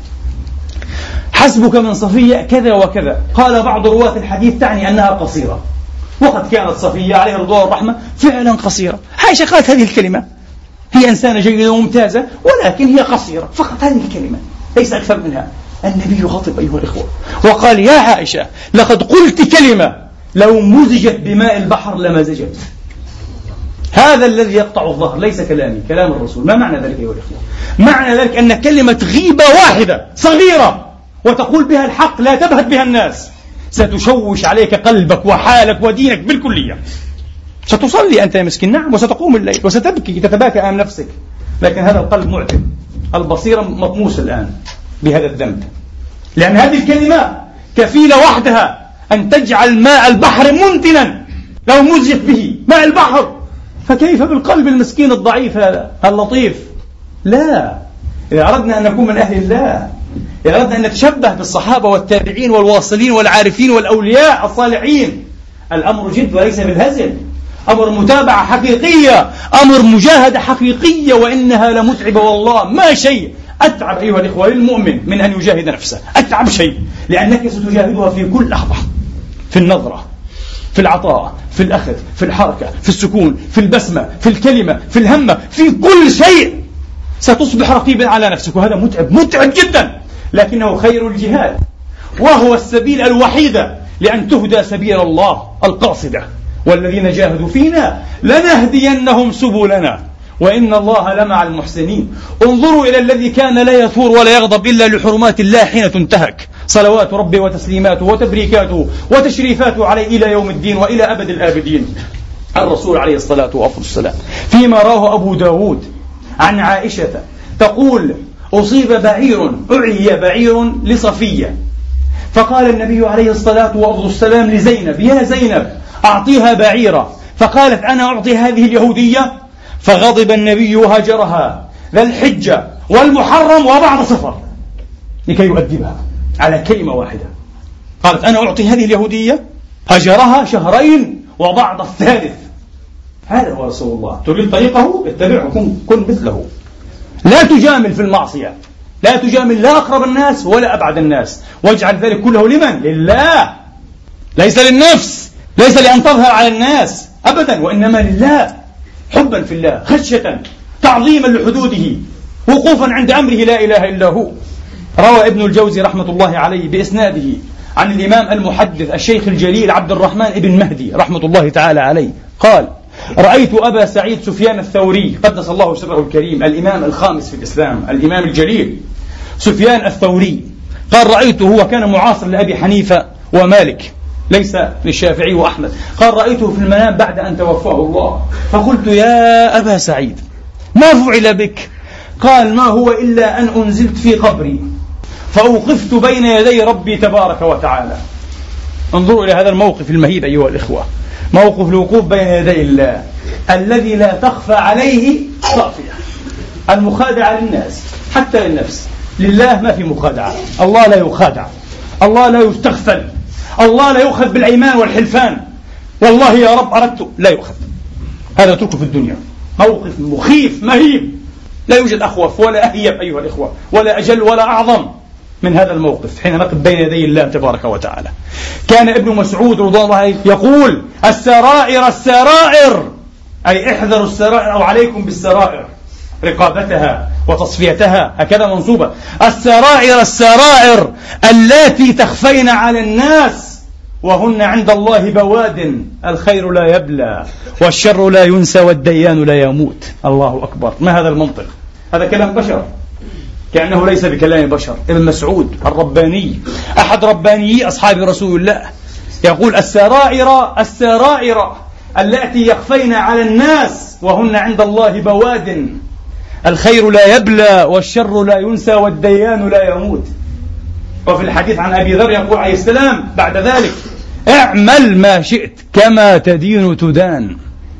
حسبك من صفية كذا وكذا. قال بعض رواة الحديث تعني أنها قصيرة، وقد كانت صفية عليها رضوان الرحمة فعلا قصيرة. عائشة قالت هذه الكلمة، هي إنسانة جيدة وممتازة ولكن هي قصيرة فقط، هذه الكلمة ليس أكثر منها. النبي غضب أيها الإخوة وقال: يا عائشة لقد قلت كلمة لو مزجت بماء البحر لمزجت. هذا الذي يقطع الظهر ليس كلامي، كلام الرسول. ما معنى ذلك أيها الإخوة؟ معنى ذلك أن كلمة غيبة واحدة صغيرة وتقول بها الحق لا تبهت بها الناس ستشوش عليك قلبك وحالك ودينك بالكلية. ستصلي أنت يا مسكين، نعم، وستقوم الليل وستبكي تتباكى أمام نفسك، لكن هذا القلب معتم، البصيرة مطموس الآن بهذا الذنب، لأن هذه الكلمة كفيلة وحدها أن تجعل ماء البحر منتنا لو مزجت به ماء البحر. فكيف بالقلب المسكين الضعيف هذا اللطيف؟ لا، إذا أردنا أن نكون من أهل الله إذا أردنا أن نتشبه بالصحابة والتابعين والواصلين والعارفين والأولياء الصالحين، الأمر جد وليس بالهزل، أمر متابعة حقيقية، أمر مجاهدة حقيقية، وإنها لمتعبة والله. ما شيء أتعب أيها الإخوة للمؤمن من أن يجاهد نفسه، أتعب شيء، لأنك ستجاهدها في كل لحظة، في النظرة، في العطاء، في الأخذ، في الحركة، في السكون، في البسمة، في الكلمة، في الهمة، في كل شيء ستصبح رقيبا على نفسك، وهذا متعب جدا، لكنه خير الجهاد، وهو السبيل الوحيد لأن تهدى سبيل الله القاصدة. والذين جاهدوا فينا لنهدينهم سبلنا وإن الله لمع المحسنين. انظروا إلى الذي كان لا يثور ولا يغضب إلا لحرمات الله حين تنتهك، صلوات ربي وتسليماته وتبريكاته وتشريفاته عليه إلى يوم الدين وإلى أبد الآبدين، الرسول عليه الصلاة والسلام. فيما رواه أبو داود عن عائشة تقول: أصيب بعير، أعي بعير لصفية، فقال النبي عليه الصلاة والسلام لزينب: يا زينب أعطيها بعيرا، فقالت: أنا أعطي هذه اليهودية، فغضب النبي وهجرها ذا الحجة والمحرم وبعد صفر لكي يؤدبها على كلمة واحدة. قالت: أنا أعطي هذه اليهودية، هجرها شهرين وبعد الثالث. هذا هو رسول الله، تريد طريقه اتبعه، كن مثله. لا تجامل في المعصية، لا تجامل لا أقرب الناس ولا أبعد الناس، واجعل ذلك كله لمن؟ لله، ليس للنفس، ليس لأن تظهر على الناس أبدا، وإنما لله، حبا في الله، خشية، تعظيما لحدوده، وقوفا عند أمره لا إله إلا هو. روى ابن الجوزي رحمة الله عليه بإسناده عن الإمام المحدث الشيخ الجليل عبد الرحمن ابن مهدي رحمة الله تعالى عليه قال: رأيت أبا سعيد سفيان الثوري قدس الله سره الكريم، الإمام الخامس في الإسلام، الإمام الجليل سفيان الثوري، قال: رأيته، هو كان معاصر لأبي حنيفة ومالك، ليس للشافعي وأحمد، قال: رأيته في المنام بعد أن توفاه الله، فقلت: يا أبا سعيد ما فعل بك؟ قال: ما هو إلا أن أنزلت في قبري فأوقفت بين يدي ربي تبارك وتعالى. انظروا إلى هذا الموقف المهيب أيها الإخوة، موقف الوقوف بين يدي الله الذي لا تخفى عليه خافية، المخادعة للناس حتى للنفس. لله ما في مخادعة، الله لا يخادع، الله لا يستغفل، الله لا يؤخذ بالأيمان والحلفان، والله يا رب أردت، لا يؤخذ، هذا اتركه في الدنيا. موقف مخيف مهيب، لا يوجد أخوف ولا أهيب أيها الإخوة، ولا أجل ولا أعظم من هذا الموقف حين نقف بين يدي الله تبارك وتعالى. كان ابن مسعود رضي الله عنه يقول: السرائر السرائر، أي احذروا السرائر أو عليكم بالسرائر، رقابتها وتصفيتها، هكذا منصوبة. السرائر السرائر اللاتي تخفين على الناس وهن عند الله بواد، الخير لا يبلى والشر لا ينسى والديان لا يموت. الله أكبر، ما هذا المنطق؟ هذا كلام بشر كأنه ليس بكلام بشر. ابن مسعود الرباني أحد ربانيي أصحاب رسول الله يقول: السرائر السرائر التي يخفين على الناس وهن عند الله بواد، الخير لا يبلى والشر لا ينسى والديان لا يموت. وفي الحديث عن أبي ذر يقول عليه السلام بعد ذلك: اعمل ما شئت كما تدين تدان.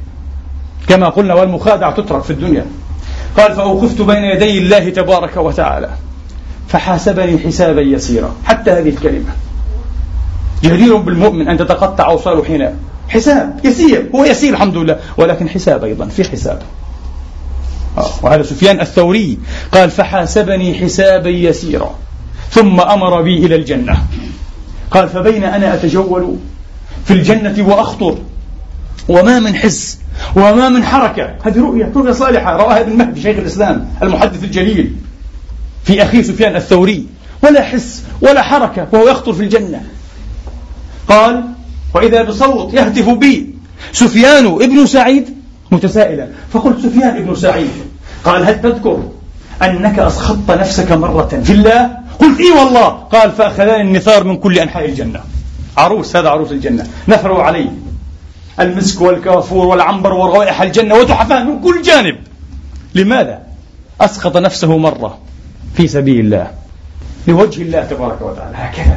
كما قلنا، والمخادعة تترك في الدنيا. قال: فأوقفت بين يدي الله تبارك وتعالى فحاسبني حسابا يسيرا. حتى هذه الكلمة جدير بالمؤمن أن تتقطع أوصاله حين حساب يسير، هو يسير الحمد لله، ولكن حساب أيضا، في حساب. وهذا سفيان الثوري قال: فحاسبني حسابا يسيرا ثم أمر بي إلى الجنة. قال: فبين أنا أتجول في الجنة وأخطر، وما من حس وما من حركة، هذه رؤية صالحة رآها ابن مهدي شيخ الإسلام المحدث الجليل في أخي سفيان الثوري، ولا حس ولا حركة وهو يخطر في الجنة. قال: وإذا بصوت يهتف بي سفيان ابن سعيد متسائلا، فقلت: سفيان ابن سعيد. قال: هل تذكر أنك أسخطت نفسك مرة في الله؟ قلت: إي والله. قال: فأخذان النثار من كل أنحاء الجنة، عروس، هذا عروس الجنة، نثروا عليه المسك والكافور والعنبر وروائح الجنة وتحفان من كل جانب. لماذا؟ أسخط نفسه مرة في سبيل الله لوجه الله تبارك وتعالى، هكذا.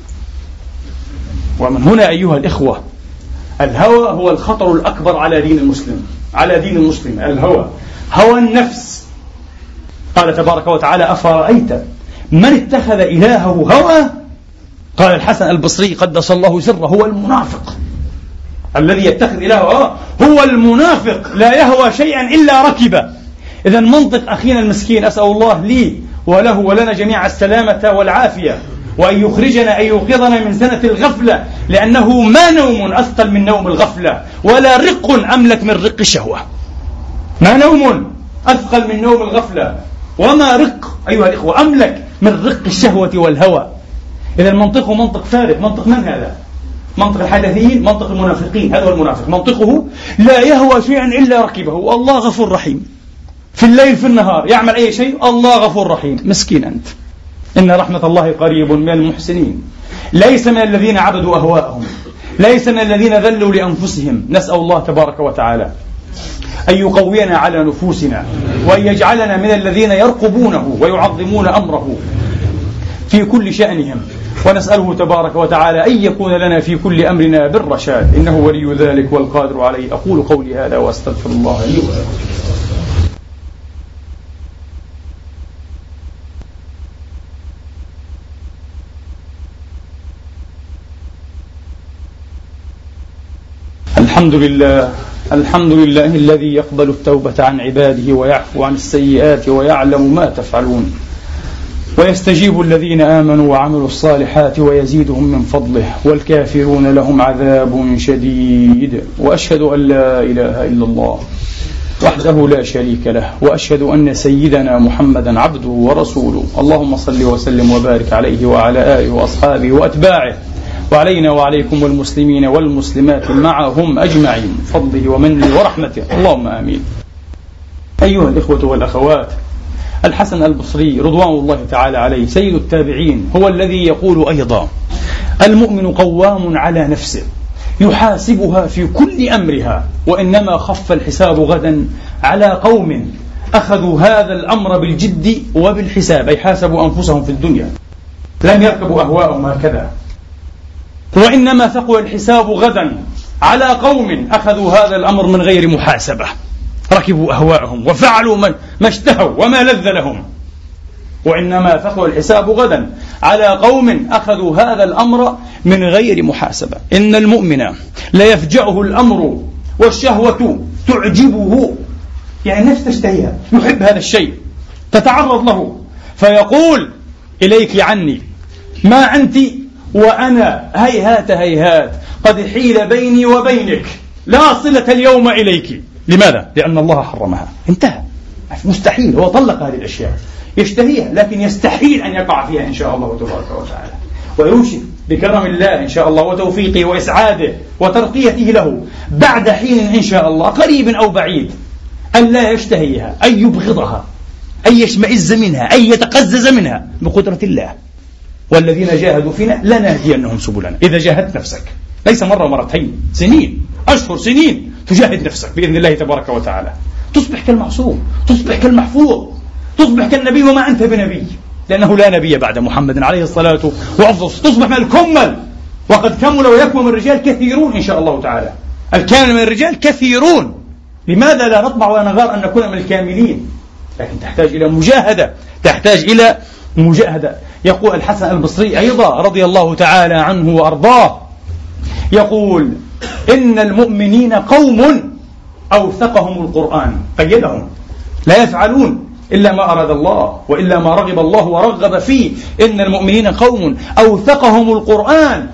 ومن هنا أيها الإخوة، الهوى هو الخطر الأكبر على دين المسلم، على دين المسلم. الهوى، هوى النفس. قال تبارك وتعالى: أفرأيت من اتخذ إلهه هوى، قال الحسن البصري قدس الله سره، هو المنافق. الذي يتخذ إلهه هوى هو المنافق، لا يهوى شيئا إلا ركبه. إذا منطق أخينا المسكين، أسأل الله لي وله ولنا جميعا السلامة والعافية، وأن يخرجنا، أن يوقظنا من سنة الغفلة، لأنه ما نوم أثقل من نوم الغفلة، ولا رق أملك من رق الشهوة. ما نوم أثقل من نوم الغفلة، وما رق أيها الإخوة أملك من رق الشهوة والهوى. إذا المنطق منطق فارغ. منطق من هذا؟ منطق الحدثيين، منطق المنافقين. هذا هو المنافق، منطقه لا يهوى شيئا إلا ركبه، والله غفور رحيم. في الليل في النهار يعمل أي شيء، الله غفور رحيم. مسكين أنت. إن رحمة الله قريب من المحسنين. ليس من الذين عبدوا أهواءهم، ليس من الذين ذلوا لأنفسهم. نسأل الله تبارك وتعالى أن يقوينا على نفوسنا، وأن يجعلنا من الذين يرقبونه ويعظمون أمره في كل شأنهم، ونسأله تبارك وتعالى أن يكون لنا في كل أمرنا بالرشاد، إنه ولي ذلك والقادر عليه. أقول قولي هذا وأستغفر الله لي ولكم. الحمد لله الذي يقبل التوبة عن عباده ويعفو عن السيئات ويعلم ما تفعلون، ويستجيب الذين آمنوا وعملوا الصالحات ويزيدهم من فضله، والكافرون لهم عذاب شديد. وأشهد أن لا إله إلا الله وحده لا شريك له، وأشهد أن سيدنا محمدا عبده ورسوله. اللهم صل وسلم وبارك عليه وعلى آله وأصحابه وأتباعه، وعلينا وعليكم والمسلمين والمسلمات معهم أجمعين، فضله ومنه ورحمته، اللهم آمين. أيها الإخوة والأخوات، الحسن البصري رضوان الله تعالى عليه سيد التابعين هو الذي يقول أيضا: المؤمن قوام على نفسه يحاسبها في كل أمرها، وإنما خف الحساب غدا على قوم أخذوا هذا الأمر بالجد وبالحساب، أي حاسبوا أنفسهم في الدنيا، لم يركبوا أهواءهم هكذا. وإنما ثقل الحساب غدا على قوم أخذوا هذا الأمر من غير محاسبة، ركبوا أهواءهم وفعلوا ما اشتهوا وما لذ لهم. وإنما ثقل الحساب غدا على قوم أخذوا هذا الأمر من غير محاسبة. إن المؤمن لا يفجأه الأمر والشهوة تعجبه، يعني النفس تشتهيها، يحب هذا الشيء، تتعرض له، فيقول: إليك عني، ما أنت وأنا هيهات هيهات، قد حيل بيني وبينك، لا صلة اليوم إليك. لماذا؟ لأن الله حرمها، انتهى، مستحيل. هو طلق هذه الأشياء، يشتهيها لكن يستحيل أن يقع فيها إن شاء الله تبارك وتعالى، ويوشك بكرم الله إن شاء الله وتوفيقه وإسعاده وترقيته له بعد حين إن شاء الله قريب أو بعيد أن لا يشتهيها، أن يبغضها، أن يشمئز منها، أن يتقزز منها بقدرة الله. والذين جاهدوا فينا لنهدينهم سبلنا. إذا جاهدت نفسك، ليس مرة ومرتين، سنين، أشهر، سنين، تجاهد نفسك بإذن الله تبارك وتعالى، تصبح كالمعصوم، تصبح كالمحفوظ، تصبح كالنبي وما أنت بنبي، لأنه لا نبي بعد محمد عليه الصلاة والسلام. تصبح من الكمل، وقد كمل ويكمل من الرجال كثيرون إن شاء الله تعالى. الكامل من الرجال كثيرون. لماذا لا نطمع ونغار أن نكون من الكاملين؟ لكن تحتاج إلى مجاهدة، تحتاج إلى مجاهدة. يقول الحسن البصري أيضا رضي الله تعالى عنه وأرضاه، يقول: إن المؤمنين قوم أوثقهم القرآن، قيدهم، لا يفعلون إلا ما أراد الله وإلا ما رغب الله ورغب فيه. إن المؤمنين قوم أوثقهم القرآن،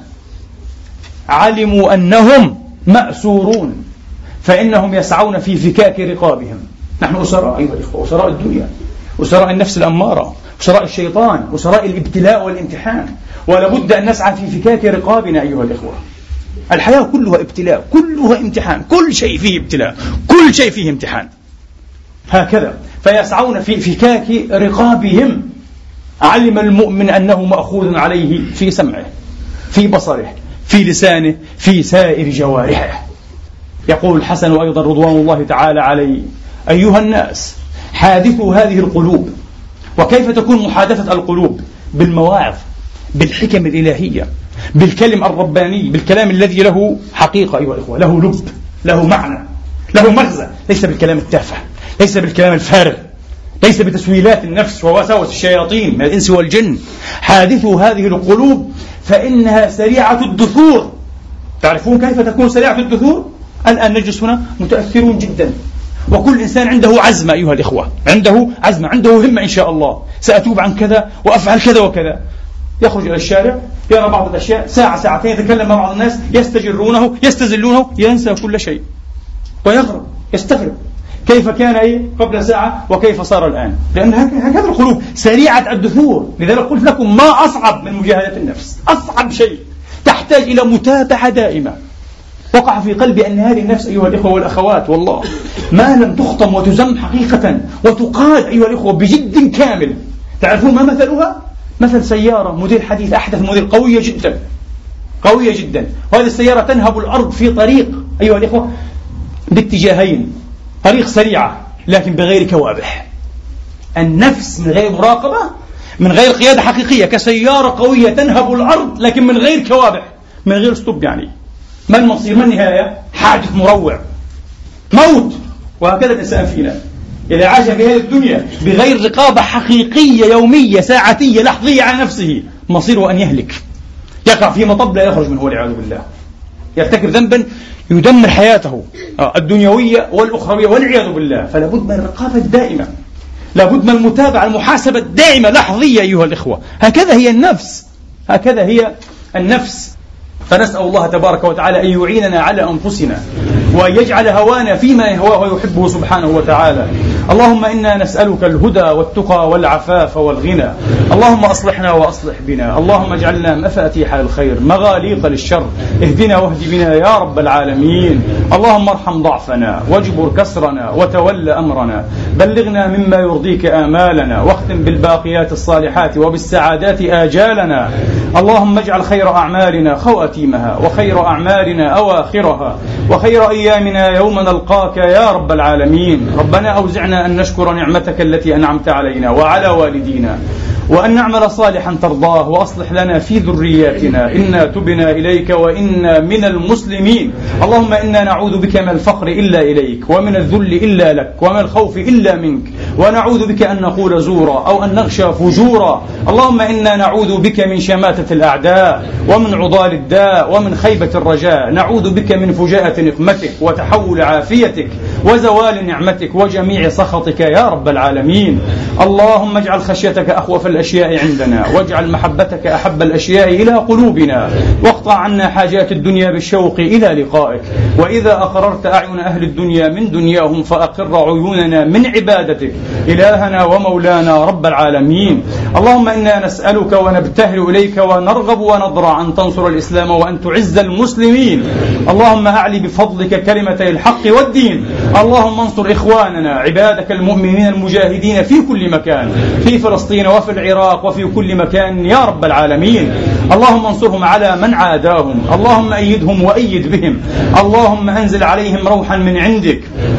علموا أنهم مأسورون، فإنهم يسعون في فكاك رقابهم. نحن أسراء أيها الإخوة، أسراء الدنيا، أسراء النفس الأمارة، أسراء الشيطان، أسراء الابتلاء والامتحان، ولابد أن نسعى في فكاك رقابنا أيها الإخوة. الحياة كلها ابتلاء، كلها امتحان، كل شيء فيه ابتلاء، كل شيء فيه امتحان، هكذا. فيسعون في فكاك رقابهم. علم المؤمن أنه مأخوذ عليه في سمعه، في بصره، في لسانه، في سائر جوارحه. يقول الحسن أيضا رضوان الله تعالى عليه: أيها الناس، حادثوا هذه القلوب. وكيف تكون محادثة القلوب؟ بالمواعظ، بالحكم الإلهية، بالكلم الرباني، بالكلام الذي له حقيقة أيها الأخوة، له لب، له معنى، له مغزى، ليس بالكلام التافه، ليس بالكلام الفارغ، ليس بتسويلات النفس ووساوس الشياطين من الإنس والجن. حادثوا هذه القلوب فإنها سريعة الدثور. تعرفون كيف تكون سريعة الدثور؟ الآن نجلس هنا متأثرون جدا، وكل إنسان عنده عزم أيها الإخوة، عنده عزم، عنده همة إن شاء الله، سأتوب عن كذا وأفعل كذا وكذا. يخرج إلى الشارع يرى بعض الأشياء، ساعة ساعتين يتكلم مع بعض الناس يستجرونه يستزلونه، ينسى كل شيء ويغرب يستغرب كيف كان قبل ساعة وكيف صار الآن، لأن هكذا القلوب سريعة الدثور. لذلك قلت لكم ما أصعب من مجاهدة النفس، أصعب شيء تحتاج إلى متابعة دائمة. وقع في قلبي أن هذه النفس أيها الإخوة والأخوات والله ما لم تخطم وتزم حقيقة وتقاد أيها الإخوة بجد كامل. تعرفون ما مثلها؟ مثل سيارة موديل حديث أحدث موديل قوية جدا قوية جدا، وهذه السيارة تنهب الأرض في طريق أيها الإخوة باتجاهين، طريق سريعة لكن بغير كوابح. النفس من غير مراقبة، من غير قيادة حقيقية، كسيارة قوية تنهب الأرض لكن من غير كوابح، من غير ستوب. يعني ما المصير؟ ما النهاية؟ حادث مروع، موت. وهكذا الإنسان فينا إذا عاش في هذه الدنيا بغير رقابة حقيقية يومية ساعتية لحظية على نفسه، مصيره أن يهلك، يقع في مطب لا يخرج منه والعياذ بالله، يرتكب ذنبا يدمر حياته الدنيوية والأخروية والعياذ بالله. فلا بد من الرقابة الدائمة، لا بد من المتابعة، المحاسبة الدائمة لحظية أيها الإخوة. هكذا هي النفس، هكذا هي النفس. فنسأل الله تبارك وتعالى أن يعيننا على أنفسنا وأن يجعل هوانا فيما يهواه ويحبه سبحانه وتعالى. اللهم إنا نسألك الهدى والتقى والعفاف والغنى. اللهم أصلحنا وأصلح بنا، اللهم اجعلنا مفاتيح للخير مغاليق للشر. اهدنا واهد بنا يا رب العالمين. اللهم ارحم ضعفنا واجبر كسرنا وتول أمرنا. بلغنا مما يرضيك آمالنا، واختم بالباقيات الصالحات وبالسعادات آجالنا. اللهم اجعل خير أعمالنا خواتيمها، وخير أعمالنا أواخرها، وخير أيامنا يوم نلقاك يا رب العالمين. ربنا أوزعنا أن نشكر نعمتك التي أنعمت علينا وعلى والدينا، وأن نعمل صالحا ترضاه، وأصلح لنا في ذرياتنا إنا تبنا إليك وإنا من المسلمين. اللهم إنا نعوذ بك من الفقر إلا إليك، ومن الذل إلا لك، ومن الخوف إلا منك، ونعوذ بك أن نقول زورا أو أن نغشى فجورا. اللهم إنا نعوذ بك من شماتة الأعداء، ومن عضال الداء، ومن خيبة الرجاء. نعوذ بك من فجاءة نقمتك وتحول عافيتك وزوال نعمتك وجميع سخطك يا رب العالمين. اللهم اجعل خشيتك أخوف الأشياء عندنا، واجعل محبتك أحب الأشياء إلى قلوبنا، واقطع عنا حاجات الدنيا بالشوق إلى لقائك. وإذا أقررت أعين أهل الدنيا من دنياهم فأقر عيوننا من عبادتك إلهنا ومولانا رب العالمين. اللهم إنا نسألك ونبتهل إليك ونرغب ونضرع أن تنصر الإسلام وأن تعز المسلمين. اللهم أعلي بفضلك كلمتي الحق والدين. اللهم انصر إخواننا عبادك المؤمنين المجاهدين في كل مكان، في فلسطين وفي العراق وفي كل مكان يا رب العالمين. اللهم انصرهم على من عاداهم، اللهم أيدهم وأيد بهم، اللهم أنزل عليهم روحا من عندك،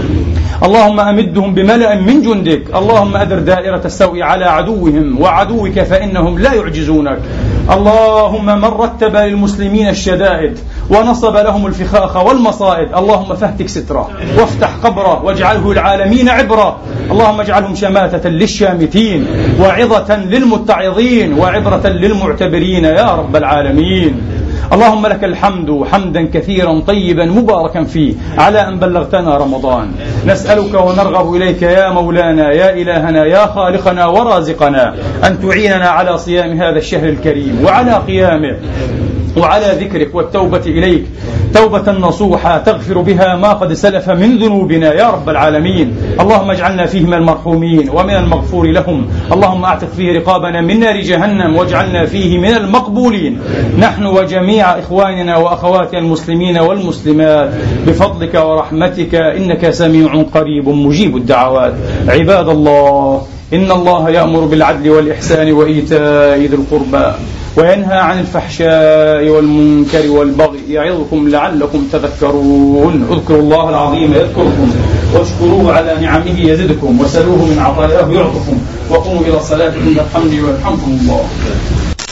اللهم أمدهم بملأ من جندك. اللهم أدر دائرة السوء على عدوهم وعدوك فإنهم لا يعجزونك. اللهم من رتب للمسلمين الشدائد ونصب لهم الفخاخ والمصائد، اللهم فاهتك ستره وافتح قبره واجعله العالمين عبرة. اللهم اجعلهم شماتة للشامتين وعظة للمتعظين وعبرة للمعتبرين يا رب العالمين. اللهم لك الحمد حمدا كثيرا طيبا مباركا فيه على أن بلغتنا رمضان. نسألك ونرغب إليك يا مولانا يا إلهنا يا خالقنا ورازقنا أن تعيننا على صيام هذا الشهر الكريم وعلى قيامه وعلى ذكرك والتوبة إليك توبة نصوحة تغفر بها ما قد سلف من ذنوبنا يا رب العالمين. اللهم اجعلنا فيه من المرحومين ومن المغفور لهم. اللهم اعتق فيه رقابنا من نار جهنم واجعلنا فيه من المقبولين نحن وجميع إخواننا وأخواتنا المسلمين والمسلمات بفضلك ورحمتك إنك سميع قريب مجيب الدعوات. عباد الله، إن الله يأمر بالعدل والإحسان وإيتاء ذي القربى وينهى عن الفحشاء والمنكر والبغي يعظكم لعلكم تذكرون. اذكروا الله العظيم يذكركم واشكروه على نعمه يزدكم وسلوه من عطاياه يعطكم وقوموا إلى صلاتكم بالحمد والحمد الله.